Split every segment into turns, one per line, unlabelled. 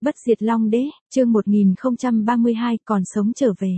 Bất diệt Long Đế, chương 1032, còn sống trở về.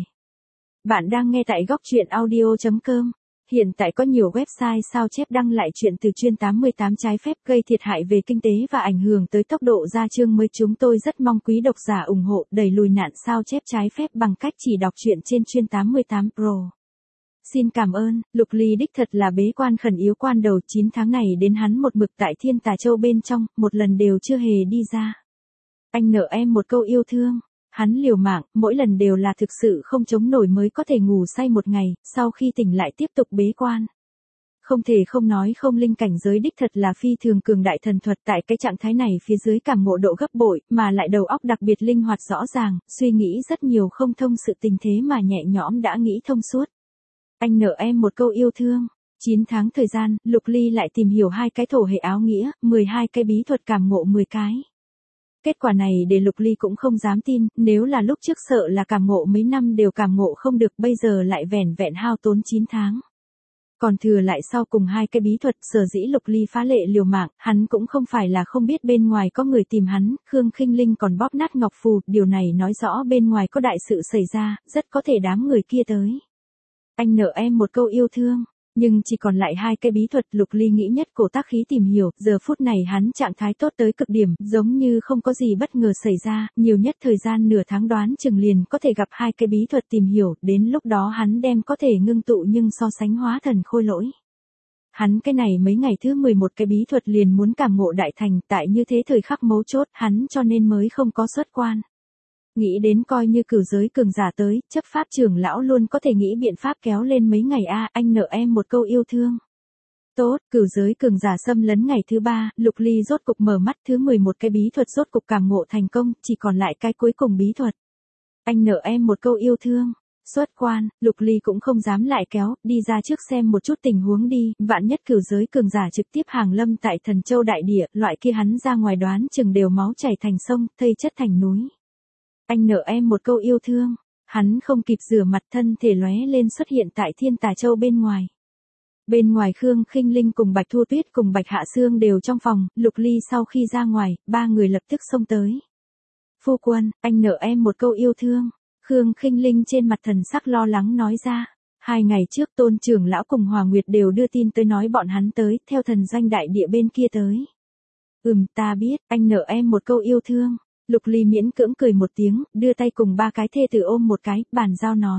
Bạn đang nghe tại góc truyện audio.com. Hiện tại có nhiều website sao chép đăng lại chuyện từ chuyên 88 trái phép gây thiệt hại về kinh tế và ảnh hưởng tới tốc độ ra chương mới. Chúng tôi rất mong quý độc giả ủng hộ đẩy lùi nạn sao chép trái phép bằng cách chỉ đọc truyện trên chuyên 88 Pro. Xin cảm ơn. Lục Ly đích thật là bế quan khẩn yếu quan đầu 9 tháng này đến hắn một mực tại Thiên Tà Châu bên trong, một lần đều chưa hề đi ra. Anh nợ em một câu yêu thương. Hắn liều mạng, mỗi lần đều là thực sự không chống nổi mới có thể ngủ say một ngày, sau khi tỉnh lại tiếp tục bế quan. Không thể không nói không linh cảnh giới đích thật là phi thường cường đại thần thuật, tại cái trạng thái này phía dưới cảm ngộ độ gấp bội, mà lại đầu óc đặc biệt linh hoạt rõ ràng, suy nghĩ rất nhiều không thông sự tình thế mà nhẹ nhõm đã nghĩ thông suốt. Anh nợ em một câu yêu thương. 9 tháng thời gian, Lục Ly lại tìm hiểu 2 cái thổ hệ áo nghĩa, 12 cái bí thuật cảm ngộ 10 cái. Kết quả này để Lục Ly cũng không dám tin, nếu là lúc trước sợ là cảm ngộ mấy năm đều cảm ngộ không được, bây giờ lại vẻn vẹn hao tốn 9 tháng. Còn thừa lại sau cùng 2 cái bí thuật, sở dĩ Lục Ly phá lệ liều mạng, hắn cũng không phải là không biết bên ngoài có người tìm hắn, Khương Khinh Linh còn bóp nát ngọc phù, điều này nói rõ bên ngoài có đại sự xảy ra, rất có thể đám người kia tới. Anh nợ em một câu yêu thương. Nhưng chỉ còn lại 2 cái bí thuật, Lục Ly nghĩ nhất cổ tác khí tìm hiểu, giờ phút này hắn trạng thái tốt tới cực điểm, giống như không có gì bất ngờ xảy ra, nhiều nhất thời gian nửa tháng đoán chừng liền có thể gặp 2 cái bí thuật tìm hiểu, đến lúc đó hắn đem có thể ngưng tụ nhưng so sánh hóa thần khôi lỗi. Hắn cái này mấy ngày thứ 11 cái bí thuật liền muốn cảm ngộ đại thành, tại như thế thời khắc mấu chốt, hắn cho nên mới không có xuất quan. Nghĩ đến coi như cửu giới cường giả tới, chấp pháp trưởng lão luôn có thể nghĩ biện pháp kéo lên mấy ngày anh nợ em một câu yêu thương. Tốt, cửu giới cường giả xâm lấn ngày thứ 3, Lục Ly rốt cục mở mắt, thứ 11 cái bí thuật rốt cục cảm ngộ thành công, chỉ còn lại cái cuối cùng bí thuật. Anh nợ em một câu yêu thương. Xuất quan, Lục Ly cũng không dám lại kéo, đi ra trước xem một chút tình huống đi, vạn nhất cửu giới cường giả trực tiếp hàng lâm tại Thần Châu đại địa, loại kia hắn ra ngoài đoán chừng đều máu chảy thành sông, thây chất thành núi. Anh nợ em một câu yêu thương. Hắn không kịp rửa mặt, thân thể lóe lên xuất hiện tại Thiên Tà Châu bên ngoài. Bên ngoài Khương Khinh Linh cùng Bạch Thu Tuyết cùng Bạch Hạ Sương đều trong phòng, Lục Ly sau khi ra ngoài, 3 người lập tức xông tới. Phu quân, anh nợ em một câu yêu thương. Khương Khinh Linh trên mặt thần sắc lo lắng nói ra. 2 ngày trước Tôn trưởng lão cùng Hòa Nguyệt đều đưa tin tới nói bọn hắn tới, theo thần danh đại địa bên kia tới. Ta biết, anh nợ em một câu yêu thương. Lục Ly miễn cưỡng cười một tiếng, đưa tay cùng 3 cái thê tử ôm một cái, bàn giao nói.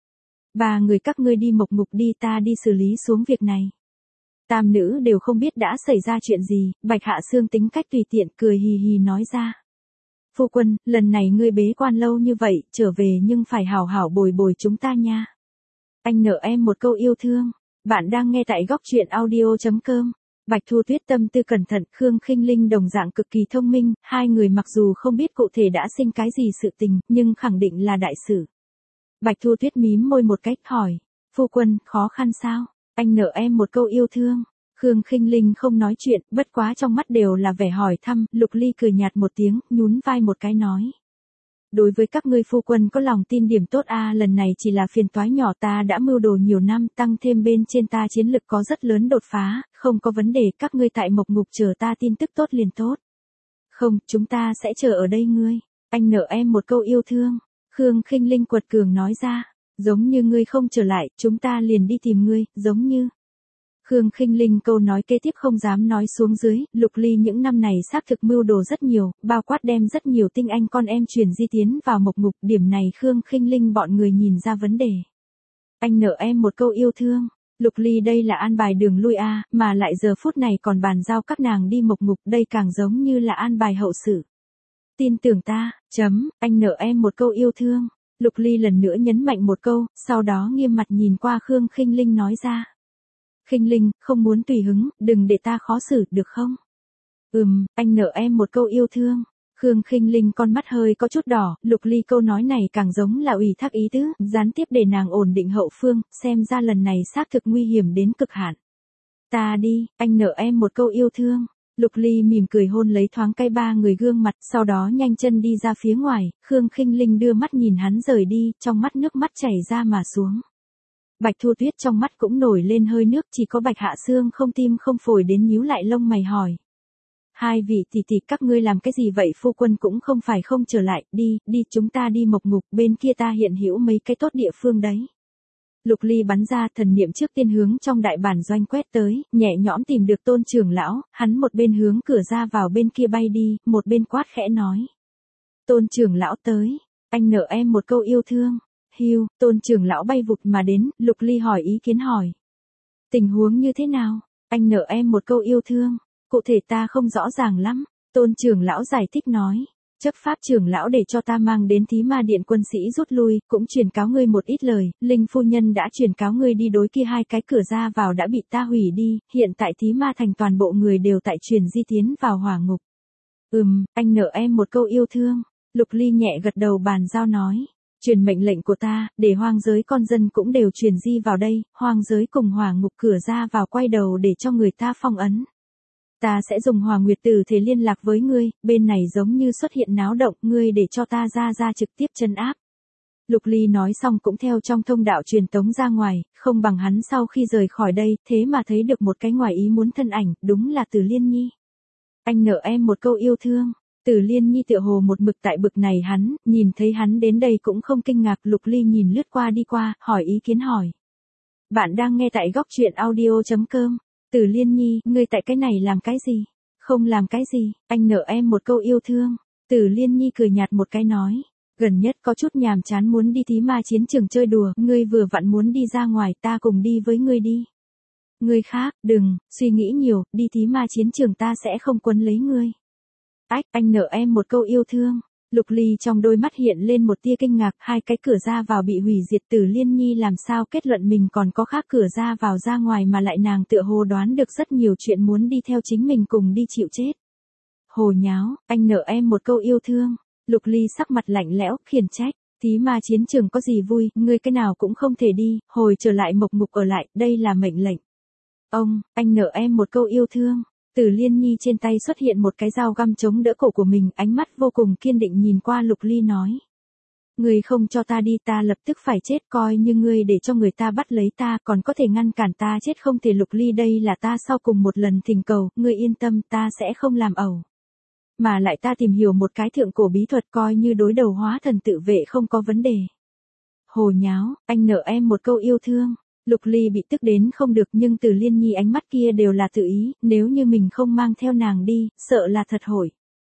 3 người các ngươi đi mộc ngục đi, ta đi xử lý xuống việc này. Tam nữ đều không biết đã xảy ra chuyện gì, Bạch Hạ Sương tính cách tùy tiện, cười hì hì nói ra. Phu quân, lần này ngươi bế quan lâu như vậy, trở về nhưng phải hảo hảo bồi bồi chúng ta nha. Anh nợ em một câu yêu thương. Bạn đang nghe tại góc truyện audio.com. Bạch Thu Tuyết tâm tư cẩn thận, Khương Khinh Linh đồng dạng cực kỳ thông minh, 2 người mặc dù không biết cụ thể đã sinh cái gì sự tình, nhưng khẳng định là đại sự. Bạch Thu Tuyết mím môi một cách hỏi, phu quân, khó khăn sao? Anh nợ em một câu yêu thương. Khương Khinh Linh không nói chuyện, bất quá trong mắt đều là vẻ hỏi thăm, Lục Ly cười nhạt một tiếng, nhún vai một cái nói. Đối với các ngươi phu quân có lòng tin điểm tốt lần này chỉ là phiền toái nhỏ, ta đã mưu đồ nhiều năm, tăng thêm bên trên ta chiến lực có rất lớn đột phá, không có vấn đề, các ngươi tại mộc ngục chờ ta tin tức tốt liền tốt. Không, chúng ta sẽ chờ ở đây ngươi. Anh nợ em một câu yêu thương. Khương Khinh Linh quật cường nói ra, giống như ngươi không trở lại, chúng ta liền đi tìm ngươi, giống như. Khương Khinh Linh câu nói kế tiếp không dám nói xuống dưới, Lục Ly những năm này xác thực mưu đồ rất nhiều, bao quát đem rất nhiều tinh anh con em truyền di tiến vào mộc ngục, điểm này Khương Khinh Linh bọn người nhìn ra vấn đề. Anh nợ em một câu yêu thương. Lục Ly đây là an bài đường lui mà lại giờ phút này còn bàn giao các nàng đi mộc ngục, đây càng giống như là an bài hậu sự. Tin tưởng ta, anh nợ em một câu yêu thương. Lục Ly lần nữa nhấn mạnh một câu, sau đó nghiêm mặt nhìn qua Khương Khinh Linh nói ra. Khinh Linh, không muốn tùy hứng, đừng để ta khó xử, được không? Anh nợ em một câu yêu thương. Khương Khinh Linh con mắt hơi có chút đỏ, Lục Ly câu nói này càng giống là ủy thác ý tứ, gián tiếp để nàng ổn định hậu phương, xem ra lần này xác thực nguy hiểm đến cực hạn. Ta đi, anh nợ em một câu yêu thương. Lục Ly mỉm cười hôn lấy thoáng cái 3 người gương mặt, sau đó nhanh chân đi ra phía ngoài, Khương Khinh Linh đưa mắt nhìn hắn rời đi, trong mắt nước mắt chảy ra mà xuống. Bạch Thu Tuyết trong mắt cũng nổi lên hơi nước, chỉ có Bạch Hạ Sương không tim không phổi đến nhíu lại lông mày hỏi. Hai vị tỷ tỷ các ngươi làm cái gì vậy, phu quân cũng không phải không trở lại, đi chúng ta đi Mộc Ngục, bên kia ta hiện hữu mấy cái tốt địa phương đấy. Lục Ly bắn ra thần niệm trước tiên hướng trong đại bản doanh quét tới, nhẹ nhõm tìm được Tôn trưởng lão, hắn một bên hướng cửa ra vào bên kia bay đi, một bên quát khẽ nói. Tôn trưởng lão tới, anh nợ em một câu yêu thương. Hiu, Tôn trưởng lão bay vụt mà đến, Lục Ly hỏi ý kiến hỏi. Tình huống như thế nào? Anh nợ em một câu yêu thương. Cụ thể ta không rõ ràng lắm. Tôn trưởng lão giải thích nói. Chấp pháp trưởng lão để cho ta mang đến Thí Ma Điện quân sĩ rút lui, cũng truyền cáo ngươi một ít lời, Linh phu nhân đã truyền cáo ngươi đi đối kia hai cái cửa ra vào đã bị ta hủy đi, hiện tại Thí Ma thành toàn bộ người đều tại truyền di tiến vào hỏa ngục. Anh nợ em một câu yêu thương. Lục Ly nhẹ gật đầu bàn giao nói. Truyền mệnh lệnh của ta, để hoang giới con dân cũng đều truyền di vào đây, hoang giới cùng hỏa ngục cửa ra vào quay đầu để cho người ta phong ấn. Ta sẽ dùng Hỏa Nguyệt Tử thể liên lạc với ngươi, bên này giống như xuất hiện náo động, ngươi để cho ta ra trực tiếp trấn áp. Lục Ly nói xong cũng theo trong thông đạo truyền tống ra ngoài, không bằng hắn sau khi rời khỏi đây, thế mà thấy được một cái ngoài ý muốn thân ảnh, đúng là Từ Liên Nhi. Anh nợ em một câu yêu thương. Từ Liên Nhi tựa hồ một mực tại bực này hắn, nhìn thấy hắn đến đây cũng không kinh ngạc, Lục Ly nhìn lướt qua đi qua, hỏi ý kiến hỏi. Bạn đang nghe tại góc truyện audio.com. Từ Liên Nhi, ngươi tại cái này làm cái gì? Không làm cái gì, anh nợ em một câu yêu thương. Từ Liên Nhi cười nhạt một cái nói. Gần nhất có chút nhàm chán muốn đi Thí Ma chiến trường chơi đùa, ngươi vừa vặn muốn đi ra ngoài, ta cùng đi với ngươi đi. Ngươi khác, đừng, suy nghĩ nhiều, đi Thí Ma chiến trường ta sẽ không quấn lấy ngươi. Anh nợ em một câu yêu thương. Lục Ly trong đôi mắt hiện lên một tia kinh ngạc, hai cái cửa ra vào bị hủy diệt, Từ Liên Nhi làm sao kết luận mình còn có khác cửa ra vào ra ngoài mà lại nàng tựa hồ đoán được rất nhiều chuyện muốn đi theo chính mình cùng đi chịu chết. Hồ nháo, anh nợ em một câu yêu thương. Lục Ly sắc mặt lạnh lẽo, khiển trách. Thí Ma chiến trường có gì vui, ngươi cái nào cũng không thể đi, hồi trở lại Mộc Ngục ở lại, đây là mệnh lệnh. Anh nợ em một câu yêu thương. Từ Liên Nhi trên tay xuất hiện một cái dao găm chống đỡ cổ của mình, ánh mắt vô cùng kiên định nhìn qua Lục Ly nói. Ngươi không cho ta đi ta lập tức phải chết, coi như ngươi để cho người ta bắt lấy ta còn có thể ngăn cản ta chết không thể. Lục Ly đây là ta sau cùng một lần thỉnh cầu, ngươi yên tâm ta sẽ không làm ẩu. Mà lại ta tìm hiểu một cái thượng cổ bí thuật coi như đối đầu hóa thần tự vệ không có vấn đề. Hồ nháo, anh nợ em một câu yêu thương. Lục Ly bị tức đến không được nhưng Từ Liên Nhi ánh mắt kia đều là tự ý, nếu như mình không mang theo nàng đi, sợ là thật hổi.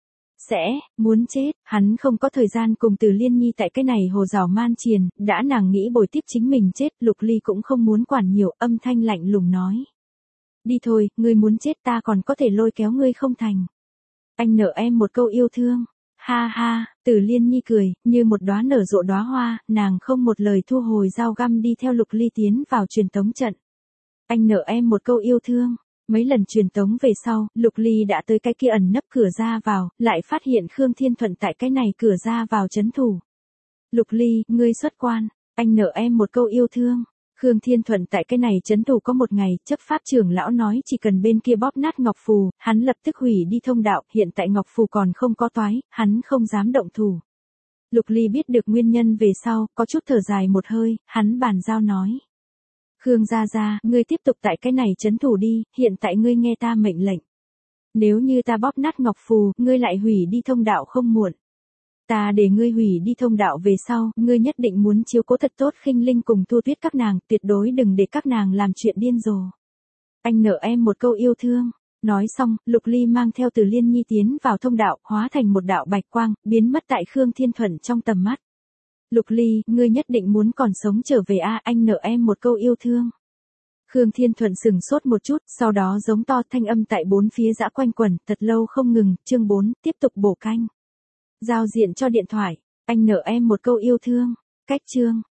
Muốn chết, hắn không có thời gian cùng Từ Liên Nhi tại cái này hồ rào man triền, đã nàng nghĩ bồi tiếp chính mình chết, Lục Ly cũng không muốn quản nhiều, âm thanh lạnh lùng nói. Đi thôi, ngươi muốn chết ta còn có thể lôi kéo ngươi không thành. Anh nợ em một câu yêu thương. Ha ha, Từ Liên Nhi cười, như một đóa nở rộ đóa hoa, nàng không một lời thu hồi dao găm đi theo Lục Ly tiến vào truyền tống trận. Anh nợ em một câu yêu thương. Mấy lần truyền tống về sau, Lục Ly đã tới cái kia ẩn nấp cửa ra vào, lại phát hiện Khương Thiên Thuận tại cái này cửa ra vào trấn thủ. Lục Ly, ngươi xuất quan, anh nợ em một câu yêu thương. Khương Thiên Thuận tại cái này trấn thủ có một ngày, chấp pháp trưởng lão nói chỉ cần bên kia bóp nát ngọc phù, hắn lập tức hủy đi thông đạo, hiện tại ngọc phù còn không có toái, hắn không dám động thủ. Lục Ly biết được nguyên nhân về sau, có chút thở dài một hơi, hắn bàn giao nói. Khương gia, ngươi tiếp tục tại cái này trấn thủ đi, hiện tại ngươi nghe ta mệnh lệnh. Nếu như ta bóp nát ngọc phù, ngươi lại hủy đi thông đạo không muộn. Ta để ngươi hủy đi thông đạo về sau, ngươi nhất định muốn chiếu cố thật tốt Khinh Linh cùng Thu Tuyết các nàng, tuyệt đối đừng để các nàng làm chuyện điên rồ. Anh nợ em một câu yêu thương. Nói xong, Lục Ly mang theo Từ Liên Nhi tiến vào thông đạo, hóa thành một đạo bạch quang, biến mất tại Khương Thiên Thuận trong tầm mắt. Lục Ly, ngươi nhất định muốn còn sống trở về a, anh nợ em một câu yêu thương. Khương Thiên Thuận sừng sốt một chút, sau đó giống to thanh âm tại bốn phía dã quanh quẩn, thật lâu không ngừng, chương 4, tiếp tục bổ canh. Giao diện cho điện thoại, anh nợ em một câu yêu thương, cách chương.